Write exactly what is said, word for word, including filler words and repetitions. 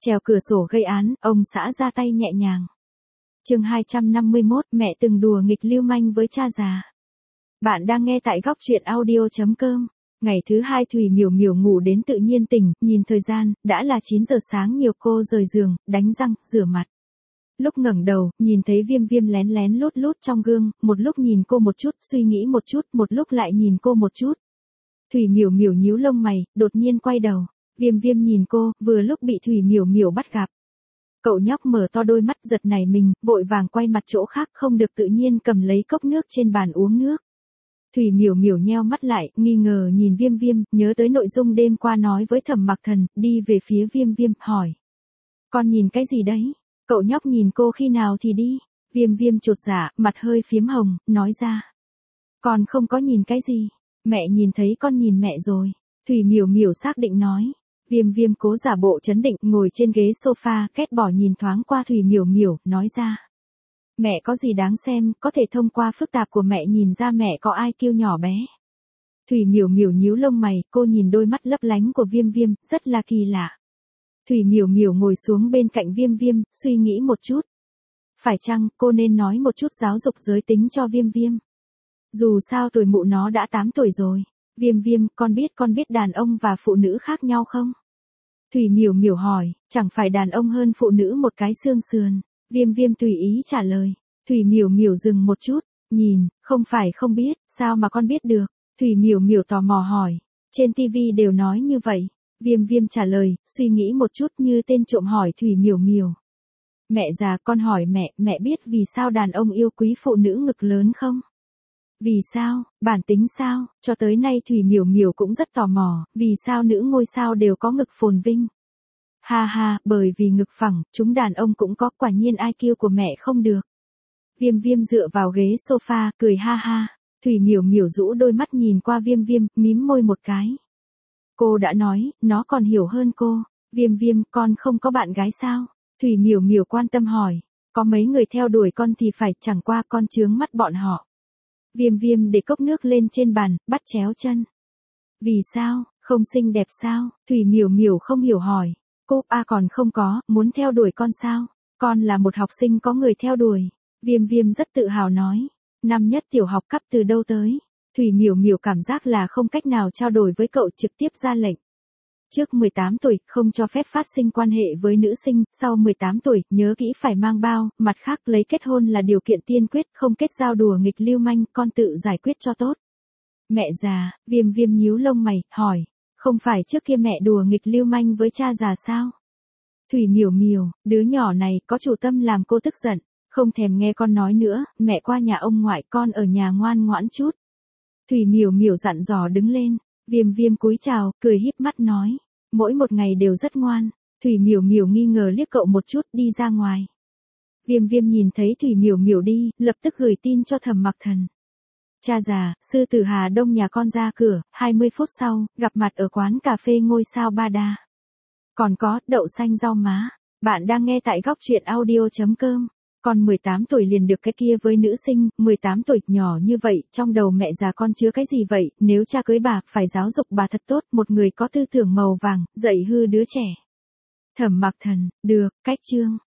Trèo cửa sổ gây án, ông xã ra tay nhẹ nhàng. Chương hai trăm năm mươi mốt, mẹ từng đùa nghịch lưu manh với cha già. Bạn đang nghe tại góc truyện audio chấm com. Ngày thứ hai Thủy Miểu Miểu ngủ đến tự nhiên tỉnh, nhìn thời gian, đã là chín giờ sáng nhiều cô rời giường, đánh răng, rửa mặt. Lúc ngẩng đầu, nhìn thấy Viêm Viêm lén lén lút lút trong gương, một lúc nhìn cô một chút, suy nghĩ một chút, một lúc lại nhìn cô một chút. Thủy Miểu Miểu nhíu lông mày, đột nhiên quay đầu. Viêm Viêm nhìn cô, vừa lúc bị Thủy Miểu Miểu bắt gặp. Cậu nhóc mở to đôi mắt giật nảy mình, vội vàng quay mặt chỗ khác không được tự nhiên cầm lấy cốc nước trên bàn uống nước. Thủy Miểu Miểu nheo mắt lại, nghi ngờ nhìn Viêm Viêm, nhớ tới nội dung đêm qua nói với Thẩm Mặc Thần, đi về phía Viêm Viêm, hỏi. Con nhìn cái gì đấy? Cậu nhóc nhìn cô khi nào thì đi. Viêm Viêm chột dạ, mặt hơi phiếm hồng, nói ra. Con không có nhìn cái gì. Mẹ nhìn thấy con nhìn mẹ rồi. Thủy Miểu Miểu xác định nói. Viêm Viêm cố giả bộ trấn định, ngồi trên ghế sofa, ghét bỏ nhìn thoáng qua Thủy Miểu Miểu, nói ra. Mẹ có gì đáng xem, có thể thông qua phức tạp của mẹ nhìn ra mẹ có ai kiêu nhỏ bé. Thủy Miểu Miểu nhíu lông mày, cô nhìn đôi mắt lấp lánh của Viêm Viêm, rất là kỳ lạ. Thủy Miểu Miểu ngồi xuống bên cạnh Viêm Viêm, suy nghĩ một chút. Phải chăng cô nên nói một chút giáo dục giới tính cho Viêm Viêm? Dù sao tuổi mụ nó đã tám tuổi rồi. Viêm Viêm, con biết con biết đàn ông và phụ nữ khác nhau không? Thủy Miểu Miểu hỏi, chẳng phải đàn ông hơn phụ nữ một cái xương sườn. Viêm Viêm tùy ý trả lời. Thủy Miểu Miểu dừng một chút, nhìn, không phải không biết, sao mà con biết được? Thủy Miểu Miểu tò mò hỏi, trên tivi đều nói như vậy. Viêm Viêm trả lời, suy nghĩ một chút như tên trộm hỏi Thủy Miểu Miểu. Mẹ già, con hỏi mẹ, mẹ biết vì sao đàn ông yêu quý phụ nữ ngực lớn không? Vì sao, bản tính sao, cho tới nay Thủy Miểu Miểu cũng rất tò mò, vì sao nữ ngôi sao đều có ngực phồn vinh? Ha ha, bởi vì ngực phẳng, chúng đàn ông cũng có, quả nhiên i kiu của mẹ không được. Viêm Viêm dựa vào ghế sofa, cười ha ha. Thủy Miểu Miểu rũ đôi mắt nhìn qua Viêm Viêm, mím môi một cái. Cô đã nói, nó còn hiểu hơn cô. Viêm Viêm, con không có bạn gái sao? Thủy Miểu Miểu quan tâm hỏi. Có mấy người theo đuổi con thì phải, chẳng qua con chướng mắt bọn họ. Viêm Viêm để cốc nước lên trên bàn, bắt chéo chân. Vì sao, không xinh đẹp sao? Thủy Miểu Miểu không hiểu hỏi. Cô, a còn không có, muốn theo đuổi con sao? Con là một học sinh có người theo đuổi. Viêm Viêm rất tự hào nói. Năm nhất tiểu học cấp từ đâu tới? Thủy Miểu Miểu cảm giác là không cách nào trao đổi với cậu, trực tiếp ra lệnh. Trước mười tám tuổi, không cho phép phát sinh quan hệ với nữ sinh, sau mười tám tuổi, nhớ kỹ phải mang bao, mặt khác lấy kết hôn là điều kiện tiên quyết, không kết giao đùa nghịch lưu manh, con tự giải quyết cho tốt. Mẹ già, Viêm Viêm nhíu lông mày, hỏi, không phải trước kia mẹ đùa nghịch lưu manh với cha già sao? Thủy Miểu Miểu, đứa nhỏ này có chủ tâm làm cô tức giận, không thèm nghe con nói nữa, mẹ qua nhà ông ngoại, con ở nhà ngoan ngoãn chút. Thủy Miểu Miểu dặn dò đứng lên. Viêm Viêm cúi chào, cười híp mắt nói, mỗi một ngày đều rất ngoan. Thủy Miểu Miểu nghi ngờ liếc cậu một chút, đi ra ngoài. Viêm Viêm nhìn thấy Thủy Miểu Miểu đi, lập tức gửi tin cho Thẩm Mặc Thần. Cha già, sư tử Hà Đông nhà con ra cửa, hai mươi phút sau, gặp mặt ở quán cà phê ngôi sao Ba Đa. Còn có, đậu xanh rau má. Bạn đang nghe tại góc truyện audio chấm com. Con mười tám tuổi liền được cái kia với nữ sinh, mười tám tuổi, nhỏ như vậy, trong đầu mẹ già con chứa cái gì vậy, nếu cha cưới bà, phải giáo dục bà thật tốt, một người có tư tưởng màu vàng, dạy hư đứa trẻ. Thẩm Mặc Thần, được, cách chương.